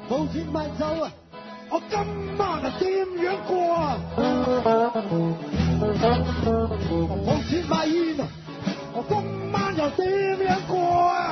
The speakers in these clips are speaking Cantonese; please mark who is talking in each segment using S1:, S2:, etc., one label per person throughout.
S1: 冇錢買酒啊！我今晚啊點樣過啊？冇錢買煙啊！我今晚又點樣過啊？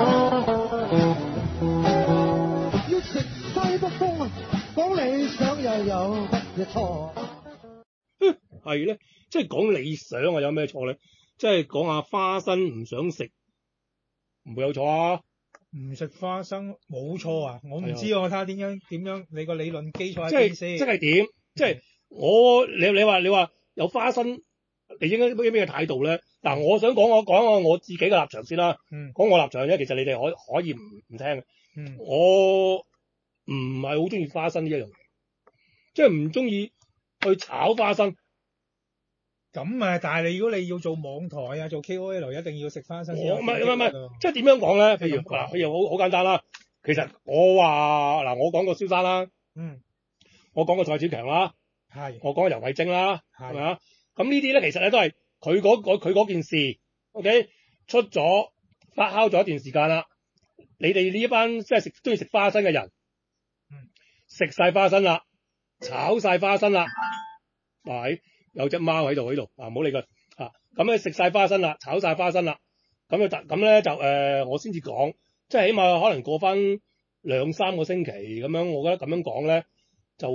S1: 要食西北風啊！講理想又有乜嘢錯？
S2: 係咧，即係講理想啊，有咩錯咧？即係講下花生唔想食，唔會有錯啊？
S3: 唔食花生冇錯啊！我唔知我睇下點樣，你個理論基礎
S2: 即係
S3: 係點先？
S2: 即係點？即係你話有花生，你應該咩態度咧？嗱，我想講我自己嘅立場先啦。講我立場咧，其實你哋可以唔聽嘅。我唔係好中意花生呢一樣嘢，即係唔中意去炒花生。
S3: 咁啊！但係如果你要做網台啊，做 KOL 一定要食花生先有。
S2: 唔係，即係點樣講咧？譬如好簡單啦。其實我話嗱，我講過蕭生啦，我講過蔡子強啦，我講過游蕙禎啦，係咪啊？咁呢啲咧，其實咧都係佢嗰件事 ，OK 出咗發酵咗一段時間啦。你哋呢一班即係中意食花生嘅人，食晒花生啦，炒晒花生啦，係。有隻貓喺度啊！唔好理佢啊！咁咧食晒花生啦，炒晒花生啦，咁咧就我先至講，即係起碼可能過翻2-3個星期咁樣，我覺得咁樣講咧就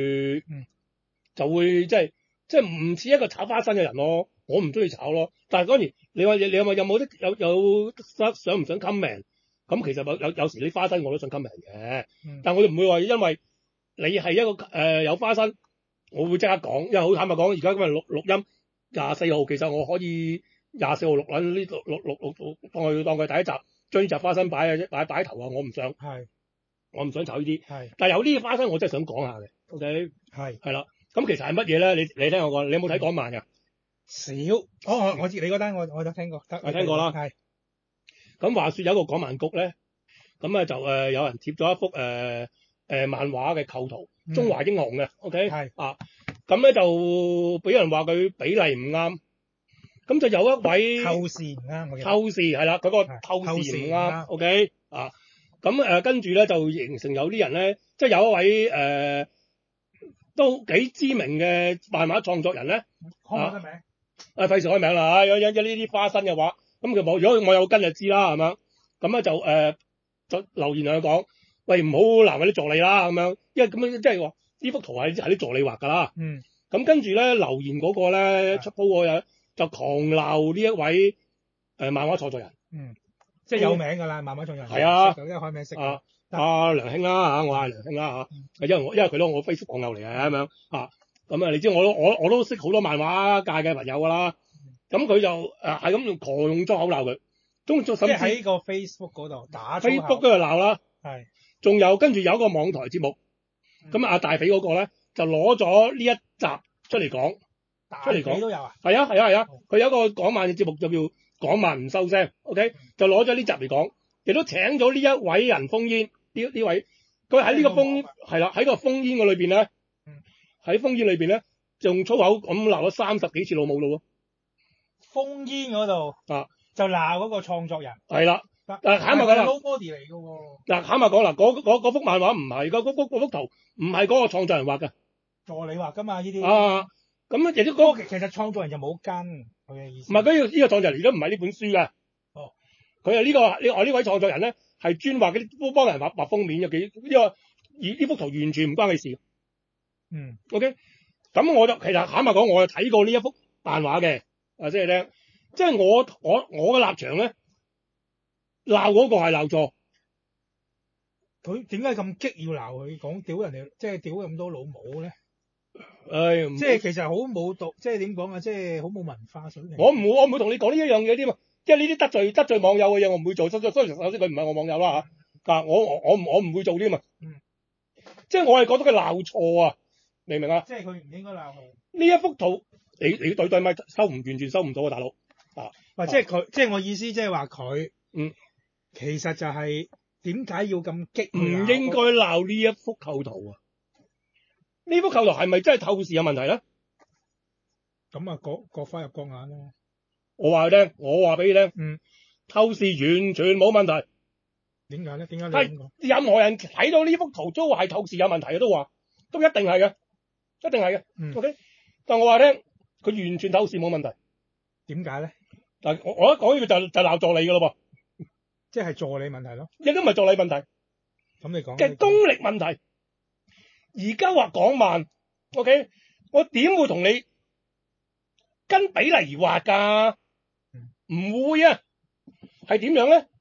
S2: 會即係唔似一個炒花生嘅人咯。我唔中意炒咯，但係當然你話有冇得有想唔想 comment？ 咁其實有時啲花生我都想 comment 嘅，但係我哋唔會話因為你係一個有花生。我會即刻講，因為好坦白講，而家今日錄音24號，其實我可以24號錄緊呢錄當佢第一集，將呢集花生擺頭啊！我唔想炒呢啲，但係有呢啲花生我真係想講下嘅 ，OK 係啦。咁其實係乜嘢咧？你聽我講，你有冇睇港漫㗎？
S3: 少，我知你嗰單我都聽過，
S2: 我聽過啦。係。咁話說有一個港漫局咧，咁啊就有人貼咗一幅漫畫嘅構圖，中華英雄嘅 ，OK 啊，咁咧就俾人話佢比例唔啱，咁就有一位
S3: 透視唔啱，
S2: 透視係啦，佢個透視唔啱 ，OK 啊，咁跟住咧就形成有啲人咧，即係有一位都幾知名嘅漫畫創作人咧，
S3: 開唔開名？
S2: 費事開名啦，有呢啲花生嘅話，咁佢冇，如果我有跟就知啦，係咪？咁咧就留言同佢講。喂，唔好難為啲助理啦，咁樣，因為咁樣即係話呢幅圖係啲助理畫㗎啦。咁跟住咧留言嗰個咧出 po 嗰個就狂鬧呢一位漫畫創作人。
S3: 即係有名㗎啦，漫畫創作人。
S2: 係啊，
S3: 因為開名識。
S2: 梁兄啦嚇，我係梁兄啦嚇，因為佢都我 Facebook 網友嚟嘅咁樣嚇。咁你知我都識好多漫畫界嘅朋友㗎啦。咁佢就係咁用狂用粗口鬧佢，甚至
S3: 喺個 Facebook 嗰度打粗口。
S2: Facebook 嗰度鬧啦。係。仲有跟住有一個網台節目，咁阿大肥嗰個咧就攞咗呢一集出嚟講，
S3: 大肥都有啊？
S2: 係啊，佢有一個港漫嘅節目就叫港漫唔收聲 ，OK，就攞咗呢集嚟講，亦都請咗呢一位人封煙，呢位佢喺呢個封係啦，喺個封煙嘅裏邊咧，喺封煙裏邊咧用粗口咁鬧咗30幾次老母咯喎，
S3: 封煙嗰度就鬧嗰個創作人，
S2: 係啦。坦白講啦
S3: ，nobody 嚟嘅喎。
S2: 坦白講啦，嗰幅漫畫唔係嗰幅圖唔係嗰個創作人畫嘅，
S3: 助理畫㗎嘛呢啲。
S2: 咁亦都嗰個
S3: 其實創作人就冇跟佢嘅意思。
S2: 唔係呢個創作人而家唔係呢本書嘅。佢係呢位創作人咧係專畫嗰啲幫人畫封面嘅呢幅圖完全唔關佢事。OK， 咁我就其實坦白講，我就睇過呢一幅漫畫嘅，即係咧，即係我嘅立場咧。鬧嗰個係鬧錯，
S3: 佢點解咁激要鬧佢？講屌人哋，即係屌咁多老母咧？即係其實好冇讀，即係點講啊？即係好冇文化水平。
S2: 我唔會同你講呢一樣嘢添啊，因為呢啲得罪網友嘅嘢，我唔會做。所以首先佢唔係我網友啦嚇，我唔會做添啊。即係我係覺得佢鬧錯啊，明唔明啊？
S3: 即係佢唔應該鬧佢。
S2: 呢一幅圖，你對咪完全收唔到啊，大佬啊！
S3: 即係佢，即係我意思，即係話佢。其實就係點解要咁激？
S2: 唔應該鬧呢一幅構圖啊！呢幅構圖係咪真係透視有問題咧？
S3: 咁啊，各花入各眼啦。
S2: 我話俾你聽，透視完全冇問題。
S3: 點解咧？點解你
S2: 係任何人睇到呢幅圖都係透視有問題嘅，都話都一定係嘅，一定係嘅。OK， 但我話聽，佢完全透視冇問題。點解咧？但我一講呢個就鬧助理㗎咯噃，即係助理問題咯。亦都唔係助理問題。咁你講嘅功力問題。而家話講慢 ，OK， 我點會同你跟比例而畫㗎？唔會啊，係點樣咧？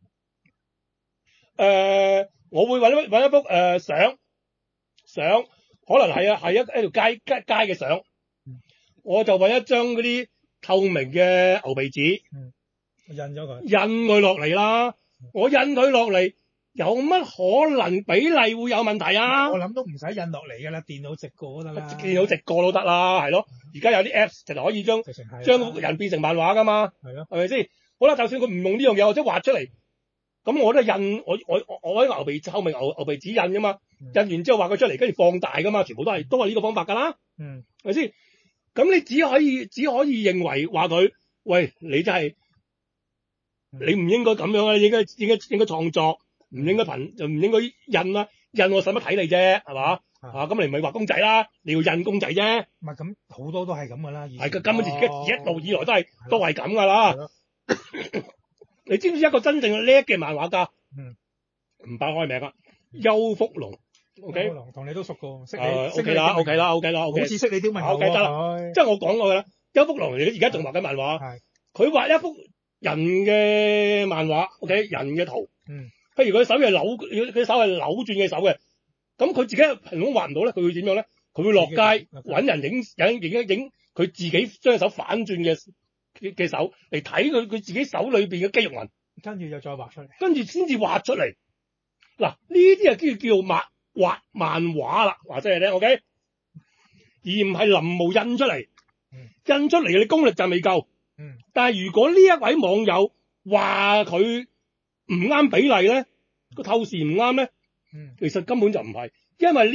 S2: 我會揾一幅相，可能係一條街嘅相，我就揾一張嗰啲透明嘅牛皮紙，印佢落嚟啦。我印佢落嚟，有乜可能比例會有問題啊？我諗都唔使印落嚟㗎啦，電腦直過都得啦。電腦直過都得啦，係咯。而家有啲 Apps 其實可以將人變成漫畫㗎嘛，係咯，係咪先？好啦，就算佢唔用呢樣嘢，或者畫出嚟。咁我都係印我喺透明牛皮紙印㗎嘛，印完之後畫佢出嚟，跟住放大㗎嘛，全部都係呢個方法㗎啦，係咪先？咁你只可以認為話佢，喂，你真係你唔應該咁樣啊，應該創作，唔應該就唔應該印啦，印我使乜睇你啫，係嘛？咁你唔係畫公仔啦，你要印公仔啫。唔係咁好多都係咁㗎啦，係佢根本自己一路以來都係咁㗎啦。你知唔知一個真正叻嘅漫畫家？唔爆開名啊，邱福龍。OK，同你都熟過，識你。OK 啦，好似識你啲文。OK 得啦，即係我講過㗎啦。邱福龍而家仲畫緊漫畫，佢畫一幅人嘅漫畫 ，OK， 人嘅圖。譬如佢手係扭轉嘅手嘅，咁佢自己憑空畫唔到咧，佢會點樣咧？佢會落街揾人影佢自己將手反轉嘅手嚟睇佢自己手裏邊嘅肌肉紋，跟住就再畫出嚟，跟住先至畫出嚟。嗱，呢啲係叫畫漫畫啦，話真係咧 ，OK， 而唔係臨摹印出嚟。印出嚟嘅你功力就未夠。但係如果呢一位網友話佢唔啱比例咧，個透視唔啱咧，其實根本就唔係，因為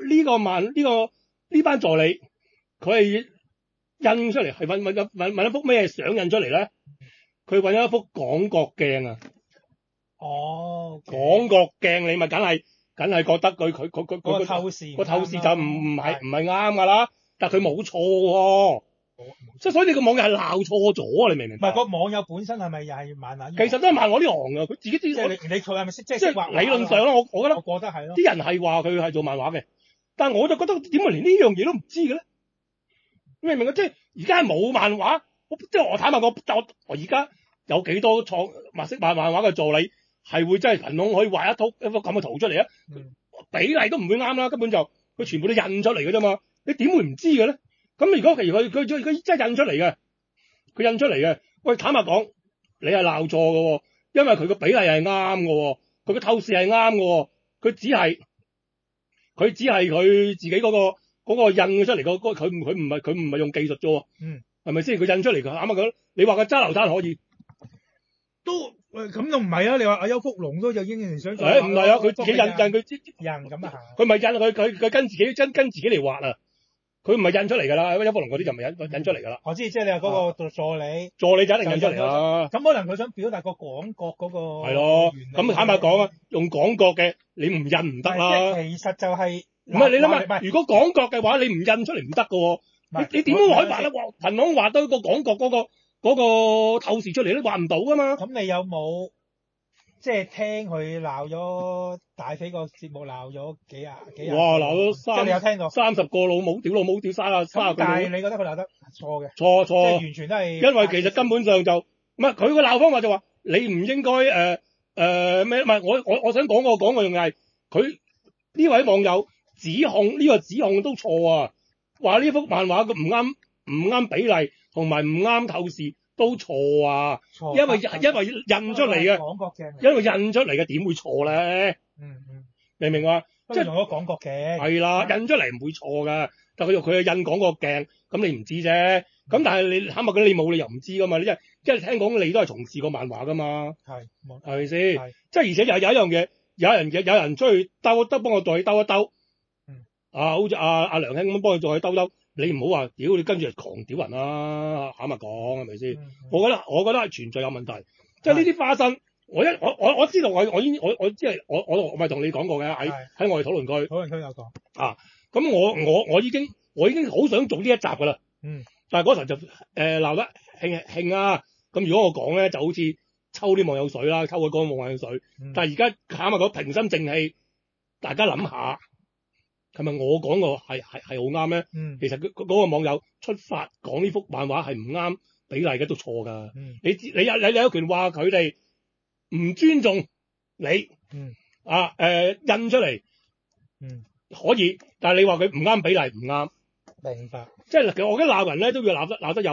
S2: 呢班助理佢係。印出嚟係揾一幅咩相印出嚟咧？佢揾一幅廣角鏡啊！廣角鏡你咪梗係覺得佢個透視就唔係啱㗎啦。但係佢冇錯喎，即係所以你個網友係鬧錯咗啊！你明唔明？唔係個網友本身係咪又係漫畫？其實都係漫畫呢行㗎，佢自己知。佢係咪識即係畫？理論上啦，我覺得係咯。啲人係話佢係做漫畫嘅，但係我就覺得點解連呢樣嘢都唔知嘅咧？明唔明啊？即係而家係冇漫畫，即係我坦白講，我而家有幾多識漫畫嘅助理係會真係憑空可以畫一幅咁嘅圖出嚟啊？比例都唔會啱啦，根本就佢全部都印出嚟嘅啫嘛，你點會唔知嘅咧？咁如果譬如佢真係印出嚟嘅，喂，坦白講，你係鬧錯嘅，因為佢個比例係啱嘅，佢個透視係啱嘅，佢只係佢自己嗰個印出嚟佢唔係用技術啫，係咪先？佢印出嚟佢啱啊！佢你話佢揸流灘可以，都咁都唔係啊！你話阿邱福龍都有英雄想做，唔係啊！佢自己印佢印咁啊，佢咪印佢跟自己嚟畫啊！佢唔係印出嚟㗎啦，邱福龍嗰啲就唔係印出嚟㗎啦。我知，即係你話嗰個助理就一定印出嚟啦。咁可能佢想表達個廣角嗰個係咯。咁坦白講啊，用廣角嘅你唔印唔得啦。其實就係。唔係你諗下，如果廣角嘅話，你唔印出嚟唔得㗎喎。你點樣可以畫咧？憑空畫到個廣角嗰個透視出嚟都畫唔到㗎嘛。咁你有冇即係聽佢鬧咗大飛個節目鬧咗幾廿？哇！鬧咗即係你有聽過30個老母屌30個。但係你覺得佢鬧得錯嘅？錯，即係完全都係。因為其實根本上就唔係佢個鬧方法就話你唔應該咩？唔係我想講個樣係佢呢位網友。指控都錯啊！話呢幅漫畫唔啱比例，同埋唔啱透視都錯啊！因為印出嚟嘅，因為印出嚟嘅點會錯咧？明唔明啊？即係用咗廣角鏡係啦，印出嚟唔會錯㗎。但佢係印廣角鏡，咁你唔知啫。咁但係你坦白講，你冇理由唔知㗎嘛？你因為聽講你都係從事過漫畫㗎嘛？係咪先？即係而且有一樣嘢，有人出去幫我代兜一兜。好似阿梁兄咁幫佢再去兜兜，你唔好話屌你跟住狂屌人啦，坦白講係咪先？我覺得係存在有問題，即係呢啲花生我知道我知係我咪同你講過嘅喺我哋討論區
S3: 有講
S2: 啊。咁我已經好想做呢一集㗎啦。但係嗰時候就鬧得興啊。咁如果我講咧，就好似抽啲網友水啦，抽佢嗰個網友水。但係而家坦白講平心靜氣，大家諗下，係咪我講個係好啱咧？其實嗰個網友出發講呢幅漫畫係唔啱比例嘅，都錯㗎。你有權話佢哋唔尊重你，印出嚟，可以，但係你話佢唔啱比例唔啱。
S3: 明白。即
S2: 係我覺得鬧人咧都要鬧得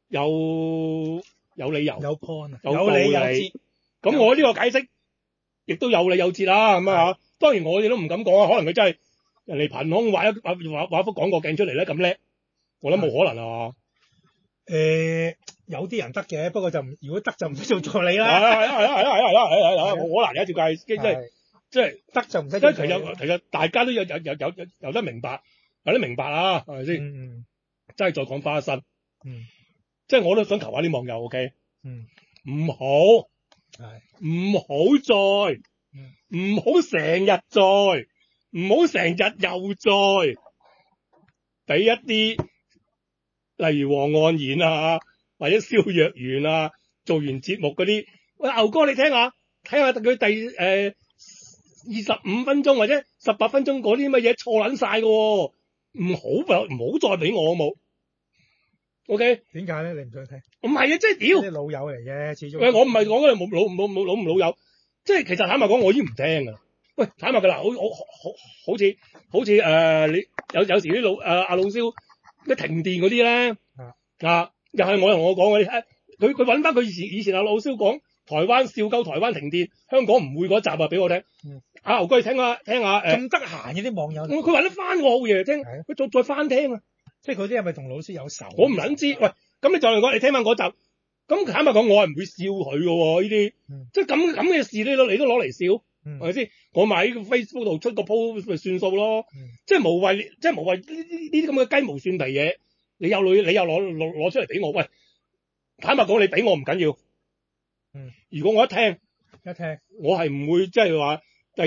S2: 有理由，
S3: 有 point，
S2: 有理有節。咁我呢個解釋亦都有理有節啦，咁啊，當然我哋都唔敢講啊，可能佢真係人哋憑空畫一幅廣角鏡出嚟咧咁叻，我諗冇可能啊。
S3: 有啲人得嘅，不過就如果得就唔使做助理啦。
S2: 係，我難嘅照計，即係得
S3: 就唔使。
S2: 其實大家都有得明白，有得明白啊，係咪先？真係再講花生。即係我都想求下啲網友 ，OK， 唔好成日再，唔好成日又再，俾一啲例如黃岸然啊，或者蕭若元啊，做完節目嗰啲，喂牛哥你睇下佢第25分鐘或者18分鐘嗰啲乜嘢錯撚晒㗎喎，唔好再俾我好冇。OK，
S3: 點解咧？你唔想聽？
S2: 唔係啊，即係屌，
S3: 啲老友嚟嘅，始終。
S2: 喂，我唔係講嗰啲老友，即係其實坦白講，我已經唔聽㗎。喂，坦白㗎啦，好似你有時啲阿老蕭一停電嗰啲咧，又係我同我講嗰啲，佢揾翻佢以前阿老蕭講台灣笑鳩台灣停電，香港唔會嗰集啊，俾我聽。阿牛哥你聽下
S3: 咁得閒嘅啲網友，
S2: 佢揾得翻我好嘢聽，佢再翻聽啊。
S3: 即係嗰啲係咪同老師有仇？
S2: 我唔撚知。喂，咁你就嚟講，你聽翻嗰集，咁坦白講，我係唔會笑佢嘅喎。呢啲即係咁嘅事，你都攞嚟笑，係咪先？我咪喺 Facebook 度出個 post 咪算數咯。即係無謂呢啲咁嘅雞毛蒜皮嘢，你又攞出嚟俾我。喂，坦白講，你俾我唔緊要。如果我一聽，我係唔會即係話第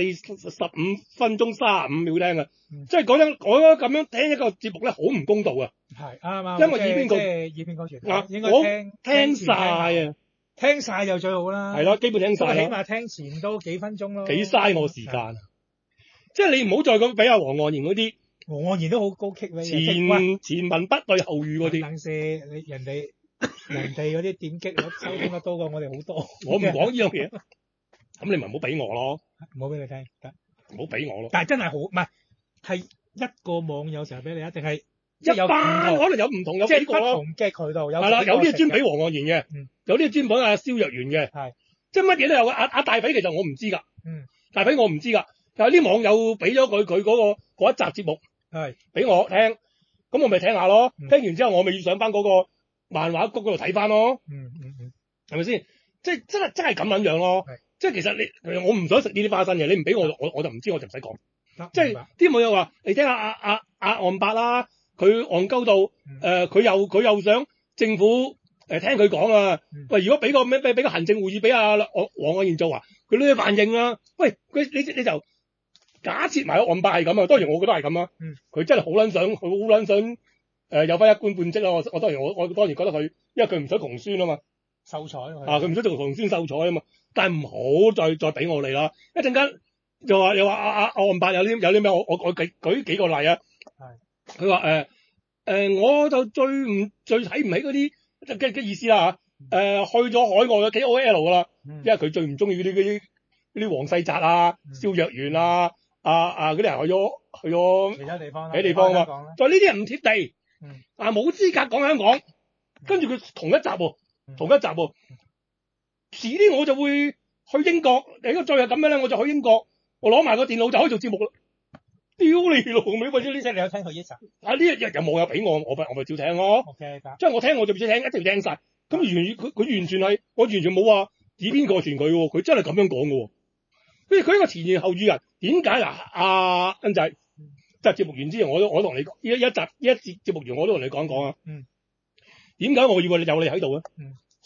S2: 15分鐘35秒聽嘅。即係講真，我覺得咁樣聽一個節目咧，好唔公道啊！
S3: 係啱，
S2: 因為
S3: 以偏概全。應該聽晒啊，聽晒就最好啦。
S2: 係咯，基本聽晒。
S3: 起碼聽前都幾分鐘咯。
S2: 幾嘥我時間。即係你唔好再咁俾阿黃岸然嗰啲，
S3: 黃岸然都好高級嘅。
S2: 前文不對後語嗰啲。
S3: 等先，人哋嗰啲點擊率收聽得多過我哋好多。
S2: 我唔講呢樣嘢。咁你咪唔好俾我咯。
S3: 唔好俾你聽，得。
S2: 唔好俾我咯。
S3: 但係真係好，唔係。係一個網友成日俾你，一定係
S2: 一班可能有唔同有幾個咯，
S3: 不同嘅渠道有。
S2: 係啦，有啲係專俾黃岸然嘅，有啲係專俾阿蕭若元嘅，
S3: 係
S2: 即係乜嘢都有。阿大髀其實我唔知㗎，大髀我唔知㗎，但係啲網友俾咗佢嗰一集節目係俾我聽，咁我咪聽下咯。聽完之後我咪要上翻嗰個漫畫谷嗰度睇翻咯。係咪先？即係真係咁撚樣咯。即係其實我唔想食呢啲花生嘅，你唔俾我就唔知，我就唔使講。即係啲網友話，你聽下阿岸伯啦，佢戇鳩到佢又想政府聽佢講啊。喂，如果俾個行政會議俾阿黃岸然做啊，佢都要反應啦。喂，你就假設埋岸伯係咁啊，當然我覺得係咁啊。佢真係好撚想有翻一官半職啦。我當然覺得佢，因為佢唔想窮酸啊嘛，
S3: 秀才
S2: 佢唔想做窮酸秀才啊嘛。但係唔好再俾我嚟啦，一陣間。又話阿岸伯有啲咩？我舉幾個例啊。係。佢話我就最睇唔起嗰啲嘅意思啦嚇。去咗海外嘅 KOL 噶啦，因為佢最唔中意嗰啲黃世澤啊、蕭若元啊、嗰啲人去咗
S3: 其他地方
S2: 啊嘛。就呢啲人唔貼地，冇資格講香港。跟住佢同一集喎，遲啲我就會去英國。如果再係咁樣咧，我就去英國。我攞埋個電腦就可以做節目啦！屌你老味，喂！呢
S3: 即係你有聽佢一集？
S2: 呢一日有網友俾我咪照聽咯。
S3: OK，
S2: 即係我聽我就唔使聽，一定要聽晒。咁佢完全係，我完全冇話以邊個傳佢喎，佢真係咁樣講嘅喎。跟住佢一個前言後語人，點解嗱？阿恩仔，即係節目完之前，我同你講呢一節節目完，我都同你講講啊。點解我以為有你喺度啊？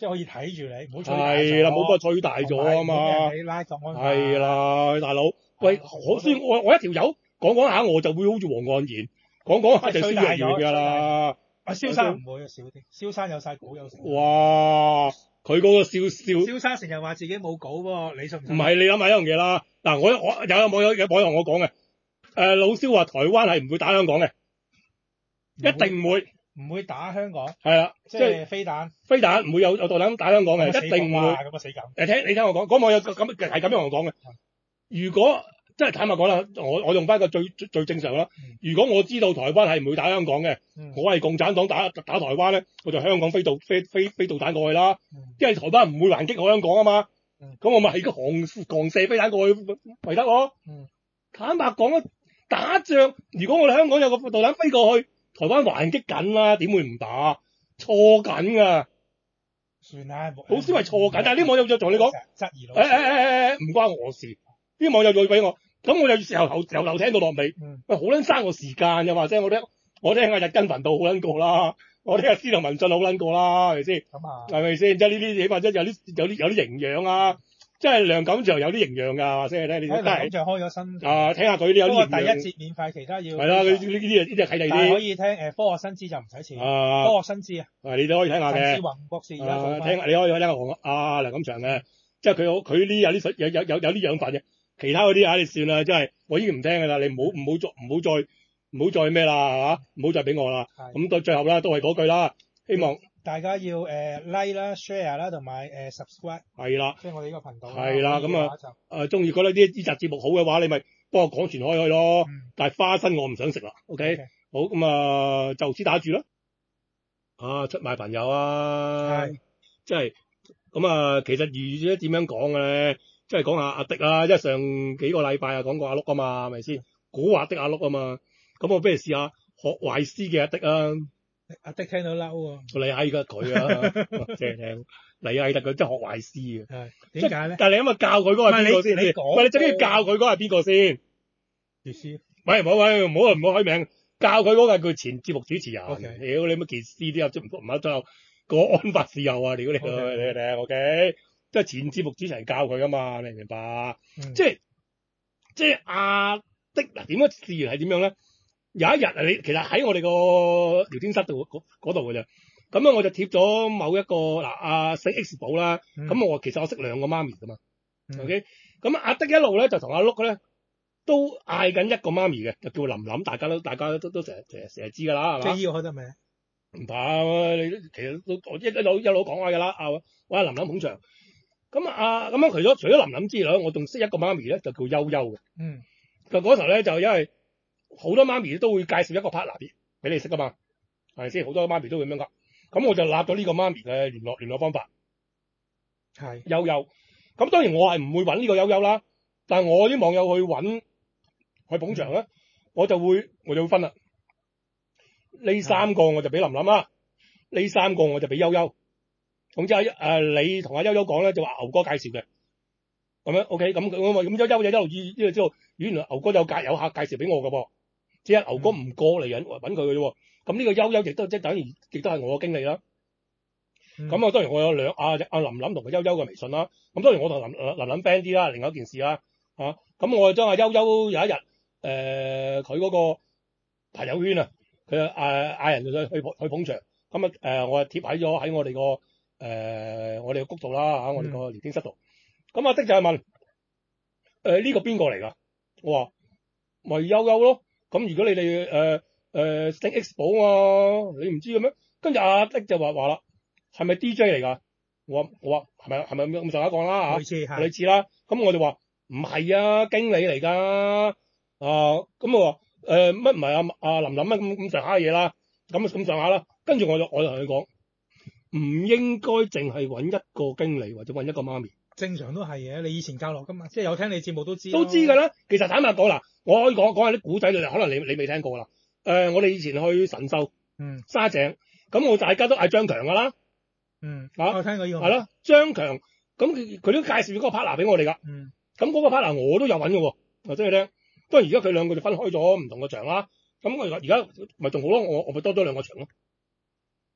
S3: 即係可以睇住你，唔好吹大咗。
S2: 係啦，冇幫我吹大咗啊嘛。
S3: 你拉國安法。
S2: 係啦，大佬，喂，所以我一條友講下，我就會好似黃岸然講下就蕭若元㗎啦。
S3: 蕭生唔會少啲，蕭生有晒稿有成。
S2: 哇！佢嗰個蕭
S3: 生成日話自己冇稿喎，你信唔信？
S2: 唔係，你諗下一樣嘢啦。嗱，我有網友同我講嘅，老蕭話台灣係唔會打香港嘅，一定唔會。
S3: 唔會打香港。
S2: 係啦，
S3: 即係飛彈
S2: 唔會有導彈打香港嘅，一定唔會。
S3: 咁啊死梗！
S2: 你聽我講，嗰網友咁係咁樣同我講嘅。如果真係坦白講啦，我用翻個最正常啦。如果我知道台灣係唔會打香港嘅，我係共產黨打台灣咧，我就香港飛導彈過去啦。因為台灣唔會還擊我香港啊嘛。咁我咪係個狂射飛彈過去咪得咯。坦白講啦，打仗如果我哋香港有個導彈飛過去，台灣還擊緊啦，點會唔打？錯緊㗎。算啦，老蕭係錯緊，但係啲網友就同你講質疑老師。唔關我事。啲網友再俾我，咁我有時候由頭聽到落尾。喂，好撚嘥我時間嘅話，即係我聽下日根頻道好撚過啦，我聽下司徒文進好撚過啦，係咪先？咁啊，係咪先？即係呢啲起碼即係有啲營養啊！即係梁錦祥有啲營養㗎，即係咧，你都係。梁錦祥開咗新。聽下佢啲有啲營養。不過第一節免費，其他要。係啦，呢啲係睇第啲。但係可以聽科學新知就唔使錢。科學新知啊。你都可以睇下嘅。陳志宏博士而家做翻。你可以聽下梁錦祥嘅，即係佢呢有啲養分嘅。其他嗰啲你算啦，真係我已經唔聽㗎啦，你唔好再咩啦，係嘛？唔好再俾我啦。咁到最後啦，都係嗰句啦，希望大家要like 啦、share 啦，同埋subscribe。係啦，即係我哋呢個頻道。係啦，咁啊中意覺得呢集節目好嘅話，你咪幫我廣傳開去咯。但係花生我唔想食啦。OK，好咁啊，就此打住啦。出賣朋友啊，即係咁啊，其實預咗點樣講嘅咧？即係講下阿迪啊，即係上幾個禮拜啊講過阿碌啊嘛，係咪先？古惑的阿碌啊嘛，咁我不如試下學壞師嘅阿迪啊。阿迪聽到嬲喎。你閪得佢啊，即係聽你閪得佢，即係學壞師嘅。點解咧？但係你咁啊教佢嗰個係邊個先？你最緊要教佢嗰個係邊個先？傑斯。喂，唔好開名，教佢嗰個係佢前節目主持人。屌你乜傑斯啲啊？唔係最後國安法事後啊！屌你聽 OK。即係前節目主持人教佢噶嘛，你明唔明白？即係阿的嗱，點樣事緣係點樣咧？有一日你其實喺我哋個聊天室度嗰度嘅啫。咁樣我就貼咗某一個阿四 X 寶啦。咁其實我識兩個媽咪噶嘛。OK，咁阿的一路咧就同阿碌咧都嗌緊一個媽咪嘅，就叫琳琳，大家都成日知噶啦，係嘛？即係要開得未？唔怕，你其實都我一路講開噶啦。我阿琳琳捧場。咁咁樣除咗琳琳之外，我仲識一個媽咪咧，就叫悠悠嘅。就嗰時候咧，就因為好多媽咪都會介紹一個 partner 俾你識噶嘛，係咪先？好多媽咪都會咁樣噶。咁我就立咗呢個媽咪嘅聯絡方法。係悠悠。咁當然我係唔會揾呢個悠悠啦，但係我啲網友去捧場咧，我就會分啦。呢三個我就俾琳琳啦，呢三個我就俾悠悠。總之你同阿悠悠講咧，就話牛哥介紹嘅，咁樣 OK，咁悠悠就一路知道，原來牛哥有客介紹俾我㗎噃，只係牛哥唔過嚟揾佢嘅啫。咁呢個悠悠亦都即係等於亦都係我嘅經理啦。咁當然我有阿琳琳同個悠悠嘅微信啦。咁當然我同琳琳 friend 啲啦，另外一件事啦。咁我就將阿悠悠有一日佢嗰個朋友圈啊，佢嗌人去捧場，咁我貼喺咗喺我哋個。我哋個谷度啦我哋個聊天室度，咁阿的就係問呢個邊個嚟㗎？我話咪悠悠咯。咁如果你哋星 X 寶啊，你唔知嘅咩？跟住阿的就話啦，係咪 DJ 嚟㗎？我話係咪咁上下講啦嚇？類似啦。咁我就話唔係啊，經理嚟㗎。咁我話乜唔係阿琳琳乜咁上下嘢啦？咁上下啦。跟住我就同佢講。唔應該淨係揾一個經理或者揾一個媽咪，正常都係嘅。你以前教落噶嘛，即係有聽你節目都知㗎啦。其實坦白講嗱，我可以講下啲古仔可能你未聽過啦。我哋以前去神秀，沙井，咁我大家都嗌張強㗎啦。我聽過呢個係咯，張強，咁佢都介紹咗個 partner 俾我哋㗎。咁嗰個 partner 我都有揾嘅喎，話俾你聽。當然而家佢兩個就分開咗唔同個場啦。咁我而家咪仲好咯，我咪多咗兩個場咯。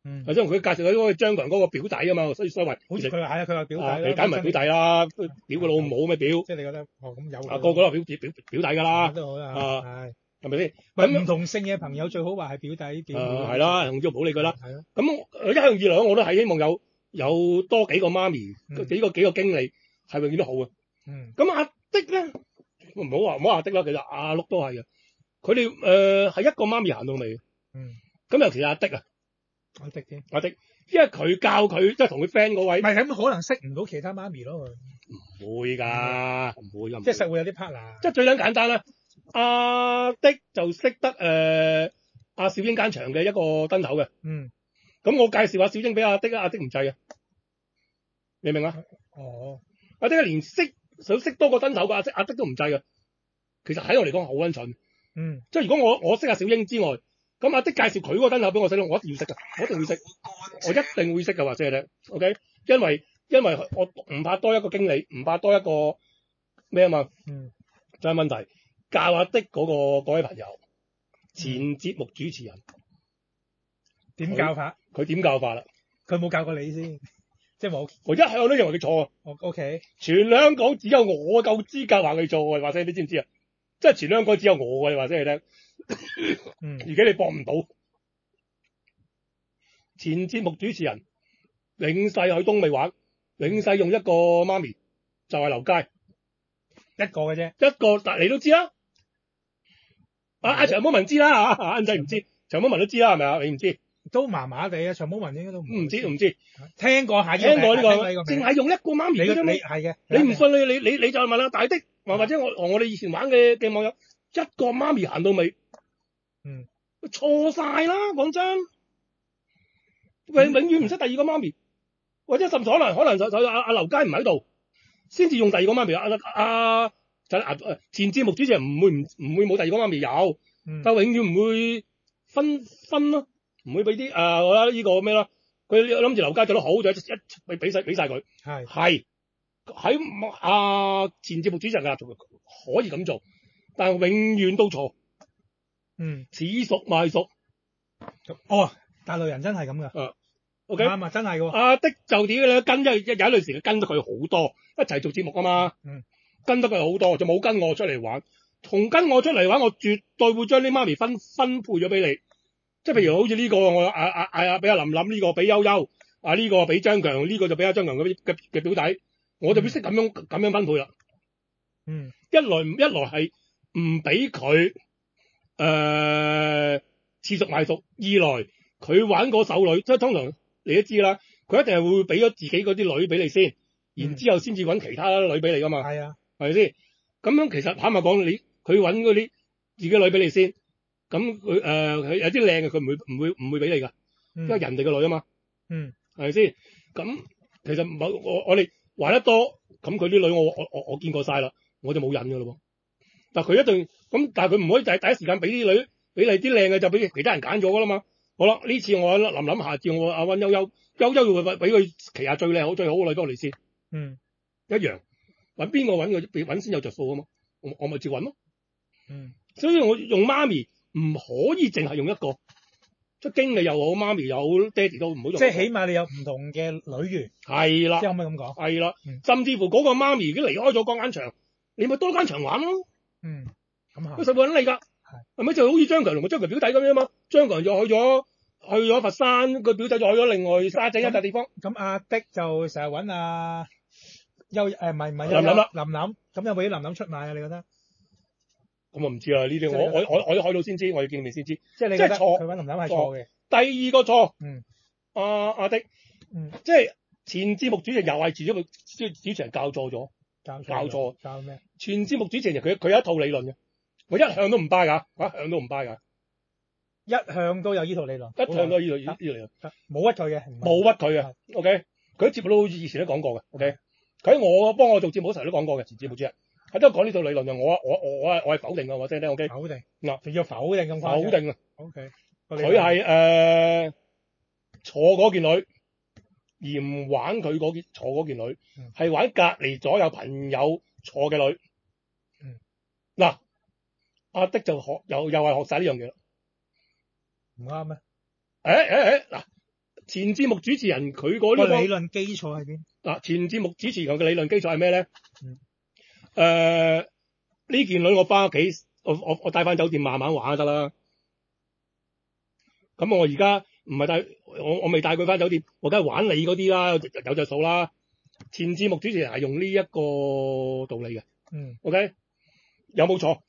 S2: 或者佢介紹嗰個張強嗰個表弟啊嘛，所以話
S3: 好似佢話係啊，佢話表弟
S2: 你解埋表弟啦，表個老母咩表？
S3: 即係你覺得咁有
S2: 個個都係表弟㗎啦，
S3: 都好啦，
S2: 係咪先？
S3: 咁唔同姓嘅朋友最好話係表弟表妹。
S2: 係啦，總之唔好理佢啦。
S3: 係咯。
S2: 咁一向以來我都係希望有多幾個媽咪，幾個經理係永遠都好嘅。咁阿的咧，唔好話阿的啦，其實阿碌都係嘅。佢哋係一個媽咪行到尾。咁尤其是阿的啊，阿的，因為佢教佢即係同佢 friend 嗰位，
S3: 唔係咁可能識唔到其他媽咪咯。
S2: 唔會㗎，唔會㗎。
S3: 即係實會有啲 partner。
S2: 即係最簡單啦，阿的就識得阿小英間場嘅一個燈頭嘅。咁我介紹阿小英俾阿的，阿的唔制嘅，你明啊？阿的連想識多個燈頭嘅阿的都唔制嘅。其實喺我嚟講好撚蠢。即係如果我識阿小英之外，咁阿的介紹佢嗰個燈頭俾我識，我一定要識㗎，我一定會識㗎，或者係咧 ，OK？因為我唔怕多一個經理，唔怕多一個咩啊嘛。就係問題教阿的嗰位朋友，前節目主持人
S3: 點教法？
S2: 佢點教法啦？
S3: 佢冇教過你先，即係冇。我
S2: 一向都認為佢錯啊。
S3: OK。全
S2: 香港只有我夠資格話佢錯，或者你知唔知啊？即係全香港只有我嘅，或者係咧。而家你搏唔到。前節目主持人永世去東美玩，永世用一個媽咪，就係劉佳
S3: 一個嘅啫，
S2: 一個但你都知啦。阿長毛文知啦嚇，阿仔唔知，長毛文都知啦，係咪啊？你唔知
S3: 都麻麻地啊，長毛文應該都唔知。
S2: 聽過呢個，淨係用一個媽咪嘅啫嘛。係嘅，你唔信你就問阿大的，或者我哋以前玩嘅網友，一個媽咪行到尾，錯晒啦！講真，永遠唔識第二個媽咪，或者甚至可能就阿劉佳唔喺度，先至用第二個媽咪。前節目主持人唔會冇第二個媽咪有，但永遠唔會分咯，唔會俾啲我覺得呢個咩咯？佢諗住劉佳做得好，就一俾晒佢。係喺前節目主持人可以咁做，但係永遠都錯。似熟賣熟。
S3: 大陸人真係咁噶。
S2: OK，
S3: 啱啊，真係喎。
S2: 阿的就點咧？有一段時間跟咗佢好多，一齊做節目啊嘛。跟得佢好多，就冇跟我出嚟玩。同跟我出嚟玩，我絕對會將啲媽咪分配咗俾你。即係譬如好似呢個我俾阿琳琳，呢個俾悠悠，呢個俾張強，呢個就俾阿張強嘅表弟，我就會識咁樣分配啦。一來係唔俾佢似熟賣熟，二來佢玩個手女，即係通常你都知啦，佢一定係會俾咗自己嗰啲女俾你先，然之後先至揾其他女俾你噶嘛。係啊，係咪先？咁樣其實坦白講，佢揾嗰啲自己女俾你先，咁佢有啲靚嘅，佢唔會俾你噶，因為人哋嘅女啊嘛。係咪先？咁其實我哋玩得多，咁佢啲女我見過晒啦，我就冇癮噶咯喎。但係佢一定咁，但係佢唔可以第一時間俾啲女俾你啲靚嘅，就俾其他人揀咗噶啦嘛。好啦，呢次我諗諗下次我揾悠悠要俾佢旗下最靚好最好嘅女俾我哋先。一樣揾邊個揾先有着數啊嘛，我咪照揾咯。所以我用媽咪唔可以淨係用一個，即係經理又好，媽咪又好，爹哋都唔好用。即係起碼你有唔同嘅女緣。係啦，即係可唔可以咁講？係啦，甚至乎嗰個媽咪已經離開咗嗰間場，你咪多間場玩咯。咁佢實會揾你㗎。係咪就好似張強同個張強表弟咁樣嘛？張強就去咗佛山，個表弟就去咗另外沙井一笪地方。咁阿的就成日揾阿唔係琳琳，咁有冇啲琳琳出賣啊？你覺得？咁我唔知啊，呢啲我開到先知，我要見面先知。即係你覺得錯，佢揾琳琳係錯嘅。第二個錯，阿的，即係前節目主持人又係主持人教錯咗，教錯。教咩？前節目主持人佢有一套理論嘅。我一向都唔 buy 㗎，一向都有呢套理論，一向都有呢套理論，冇屈佢嘅，冇屈佢嘅。OK，佢啲節目都好似以前都講過嘅。OK，佢幫我做節目嗰時候都講過嘅，前節目主持人係都講呢套理論嘅。我係否定嘅，我聽聽 OK。否定嗱，仲要否定咁快？否定啊。OK，佢係坐嗰件女，而唔玩佢坐嗰件女，係玩隔離左右朋友坐嘅女。嗱。阿的就又係學晒呢樣嘢啦，唔啱咩？嗱， 前節目主持人佢嗰啲
S3: 理論基礎喺邊？
S2: 嗱，前節目主持人嘅理論基礎係咩咧？呢件女我翻屋企，我帶翻酒店慢慢玩就得啦。咁我而家唔係帶我未帶佢翻酒店，我梗係玩你嗰啲啦，有隻數啦。前節目主持人係用呢一個道理嘅。OK， 有冇錯？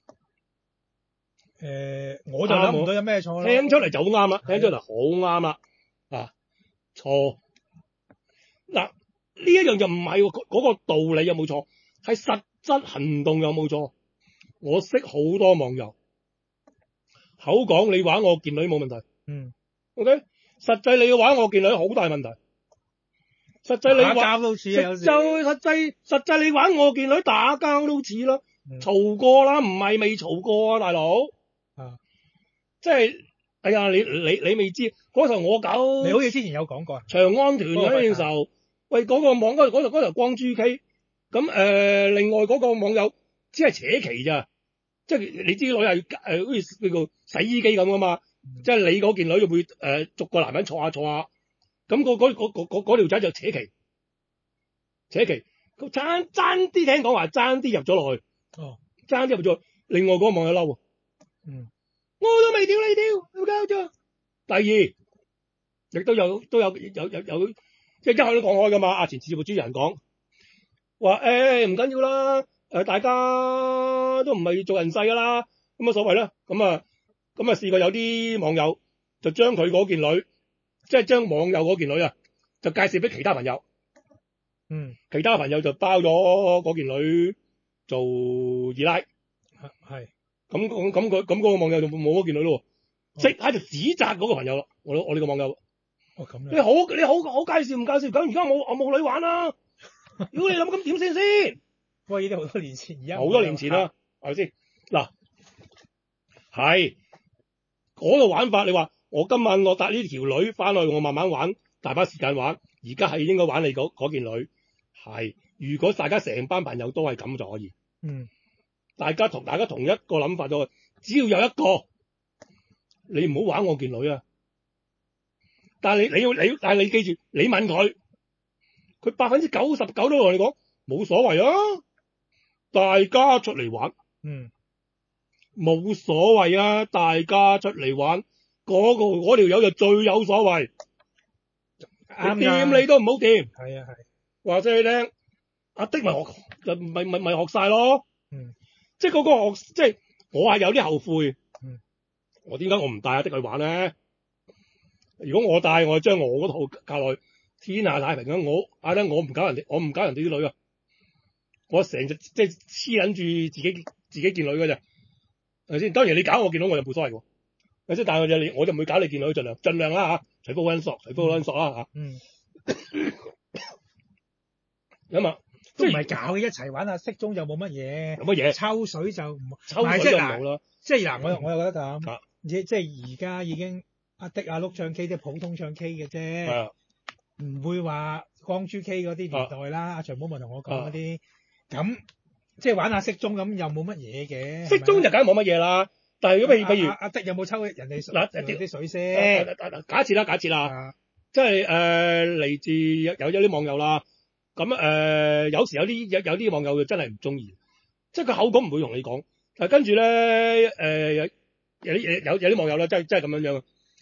S3: 我就諗唔到有咩錯啦。
S2: 聽出嚟就好啱啦，聽出嚟好啱啦。錯。嗱，呢一樣就唔係嗰個道理有冇錯，係實質行動有冇錯。我識好多網友口講你玩我件女冇問題，OK， 實際你玩我件女好大問題。實際你玩
S3: 打交都似啊，有時
S2: 實際你玩我件女打交都似啦，嘈過啦，唔係未嘈過啊，大佬。即係哎呀，你未知嗰時候我搞，
S3: 你好似之前有講過
S2: 長安團嗰陣時候，喂嗰個網嗰頭光珠 K， 咁另外嗰個網友只係扯旗咋，即係你知女係好似叫做洗衣機咁噶嘛，即係你嗰件女就會逐個男人坐下，咁嗰條仔就扯旗，佢爭啲聽講話爭啲入咗落去，爭啲入咗，另外嗰個網友嬲，我都未屌你屌，有交咗。第二，亦都有，即係一向都講開噶嘛。阿前節目主持人講話唔緊要啦，大家都唔係做人世噶啦，咁乜所謂啦。咁啊試過有啲網友就將佢嗰件女，即係將網友嗰件女啊，就介紹俾其他朋友。其他朋友就包咗嗰件女做二奶。
S3: 係。
S2: 咁嗰個網友就冇嗰件女咯，即喺度指責嗰個朋友咯。我呢個網友。
S3: 咁
S2: 你好介紹唔介紹？咁而家我冇女玩啦。如果你諗咁點先？
S3: 喂，呢啲好多年前，而家
S2: 好多年前啦，係咪先？嗱，係嗰個玩法。你話我今晚我帶呢條女翻去，我慢慢玩，大把時間玩。而家係應該玩你嗰件女。係，如果大家成班朋友都係咁就可以。大家同一個諗法就係，只要有一個，你唔好玩我件女啊！但係你記住，你問佢99%都同你講冇所謂啊！大家出嚟玩，冇所謂啊！大家出嚟玩，嗰條友就最有所謂。掂你都唔好掂。
S3: 係。
S2: 話俾你聽，阿的咪學晒咯。即係嗰個學，即係我係有啲後悔。我點解我唔帶阿的去玩咧？如果我帶，我將我嗰套教落去，天下太平啊！我唔搞人哋啲女啊！我成日即係黐撚住自己件女㗎咋，係咪先？當然你搞我件女我就冇所謂喎，係咪先？但係我就唔會搞你件女，盡量啦嚇，除非好撚索啦嚇。咁啊。
S3: 都唔係搞嘅，一齊玩下，適中就冇乜嘢。
S2: 有乜嘢？
S3: 抽水就唔
S2: 抽水就冇啦。
S3: 即係嗱，我又覺得咁。即係而家已經阿的阿碌唱 K 即係普通唱 K 嘅啫，唔會話光珠 K 嗰啲年代啦。阿徐寶文同我講嗰啲，咁即係玩下適中咁又冇乜嘢嘅。
S2: 適中就梗係冇乜嘢啦。但係如果譬如
S3: 阿的有冇抽人哋啲水先？
S2: 假設啦，即係嚟自有啲網友啦。咁有時有啲網友就真係唔中意，即係佢口講唔會同你講，但係跟住咧有啲網友咧真係咁樣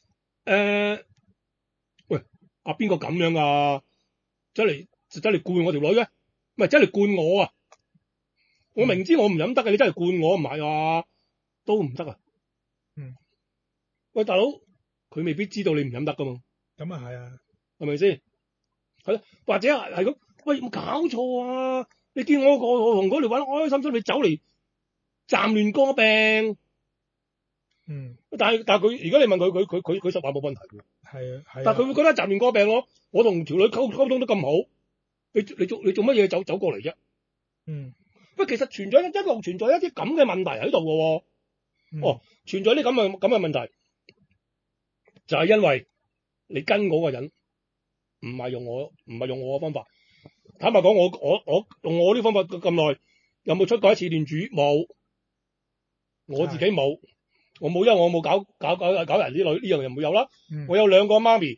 S2: 喂，邊個咁樣啊？走嚟灌我條女嘅，唔係走嚟灌我啊！我明知我唔飲得嘅，你真係灌我唔係啊？都唔得啊！喂，大佬，佢未必知道你唔飲得噶嘛？
S3: 咁啊係啊，
S2: 係咪先？係咯，或者係咁。喂，有冇搞錯啊？你見我同嗰條玩得開心心，你走嚟暫亂歌病。但係佢，如果你問佢實話冇問題嘅。
S3: 係啊。
S2: 但係佢會覺得暫亂歌病咯。我同條女溝通得咁好，你做乜嘢走過嚟啫？喂，其實存在一啲咁嘅問題喺度嘅喎。存在啲咁嘅問題，就係因為你跟嗰個人唔係用我嘅方法。坦白講，我用我呢方法咁耐，有冇出過一次斷主？冇，我自己冇，我冇，因為我冇搞人啲女，呢樣又冇有啦。我有兩個媽咪，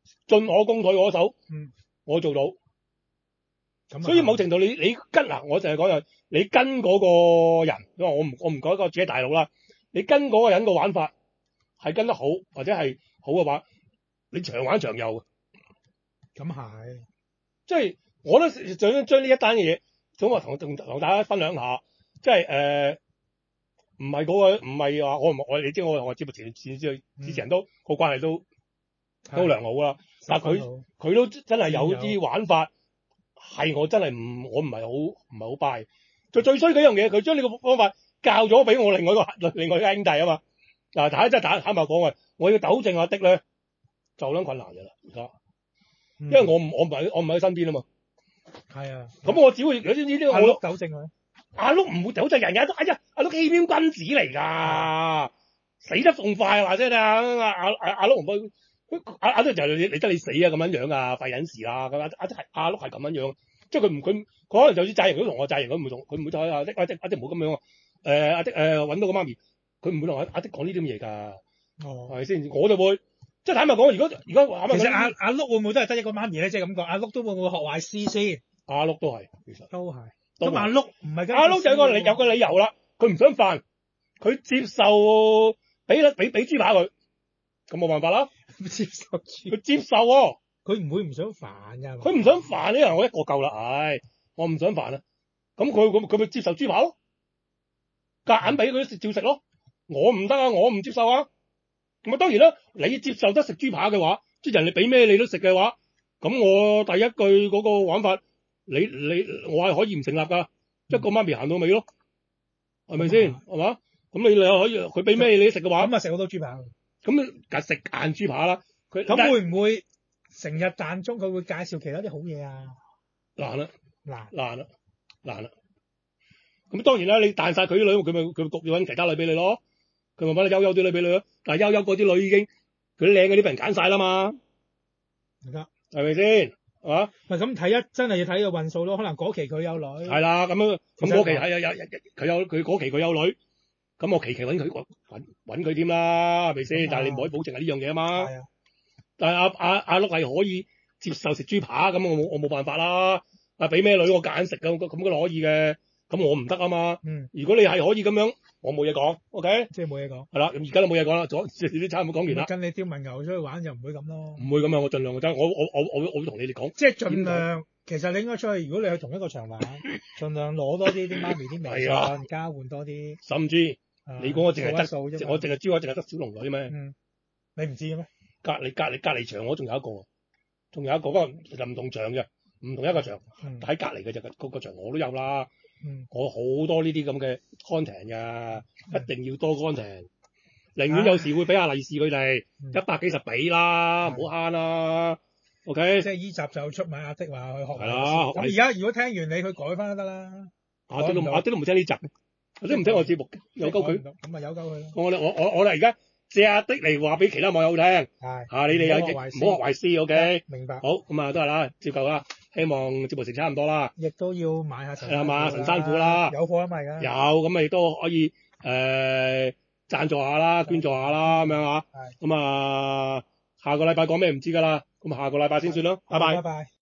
S2: 進我攻退我守，我做到。所以某程度你跟嗱，我就係講你跟嗰個人，因為我唔講一個自己大佬啦，你跟嗰個人個玩法係跟得好或者係好嘅話，你長玩長有。
S3: 咁係，
S2: 即係我都想將呢一單嘅嘢，想話同大家分享下，即係唔係話我你知我同我節目前之前都個關係都良好啦，但係佢都真係有啲玩法。係我真係我唔係好 buy。最衰嗰樣嘢，佢將呢個方法教咗俾我另外一個兄弟啊嘛。嗱，大家真係坦白講，我要糾正阿的咧，就好撚困難嘅啦而家，因為我唔係喺身邊啊嘛。係啊。咁我只會有啲呢啲阿碌糾正佢。阿碌唔會糾正人嘅，阿碌欺騙君子嚟㗎，死得仲快話啫啊！阿碌唔會。阿碌就係你得你死啊咁樣樣啊，廢人事啦。咁阿碌係咁樣樣，即係佢可能就算債人都同我債人，佢唔會同阿的唔好咁樣啊。阿的揾到個媽咪，佢唔會同阿的講呢啲咁嘢㗎。係咪先？我就會即係坦白講，如果其實阿碌會唔會都係得一個媽咪咧？即係咁講，阿碌都會唔會學壞師先？阿碌都係，其實都係。咁阿碌唔係阿碌就有個理由啦，佢唔想煩，佢接受俾豬扒佢，咁冇辦法啦。佢接受喎，佢唔會唔想煩㗎。佢唔想煩呢人，我一個夠啦，我唔想煩啦。咁佢咪接受豬扒咯，夾硬俾佢照食咯。我唔得啊，我唔接受啊。咁啊當然啦，你接受得食豬扒嘅話，即係人哋俾咩你都食嘅話，咁我第一句嗰個玩法，我係可以唔成立㗎，一個媽咪行到尾咯，係咪先？係嘛？咁你又可以佢俾咩你食嘅話，咁啊食好多豬扒。咁梗食硬豬扒啦，咁會唔會成日間中佢會介紹其他啲好嘢啊？難啦。咁當然啦，你彈晒佢啲女，佢咪焗要揾其他女俾你咯。佢咪揾你悠悠啲女俾你咯。但係悠悠嗰啲女已經佢啲靚嗰啲俾人揀晒啦嘛。而家係咪先？係嘛？咪咁睇真係要睇個運數咯。可能嗰期佢有女。係啦，咁嗰期係佢嗰期佢有女。咁我期揾佢添啦，係咪先？但係你唔可以保證係呢樣嘢啊嘛。係啊。但係阿碌係可以接受食豬扒，咁我冇辦法啦。俾咩女我揀食咁佢可以嘅，咁我唔得啊嘛。如果你係可以咁樣，我冇嘢講 ，OK？即係冇嘢講。係啦，咁而家都冇嘢講啦，啲差唔多講完啦。跟你刁民牛出去玩就唔會咁咯。唔會咁啊！我盡量我會同你哋講。即係盡量。其實你應該出去，如果你去同一個場玩，盡量攞多啲媽咪啲微信交換多啲。甚至。你估我淨係得數啫，我淨係得小龍女咩？你唔知嘅咩？隔離場我仲有一個，不過就唔同場嘅，唔同一個場，喺隔離嘅就嗰個場我都有啦。我好多呢啲咁嘅 content 㗎，一定要多 content，寧願有時會俾下利是佢哋100幾十俾啦，唔好慳啦。OK，即係依集就出埋阿的話去學。係啦，咁而家如果聽完你去改翻都得啦。阿的都唔聽呢集。我都唔聽我節目嘅，有鳩佢，咁咪有鳩佢咯。我哋而家借阿的嚟話俾其他網友聽，係你哋唔好學壞師 ，OK？明白。好，咁啊都係啦，照舊啦。希望節目成差唔多啦。亦都要買下神山虎啦，有貨啊嘛而家。有，咁咪都可以贊助下啦，捐助下啦，咁樣啊。咁啊，下個禮拜講咩唔知㗎啦，咁下個禮拜先算咯。拜拜。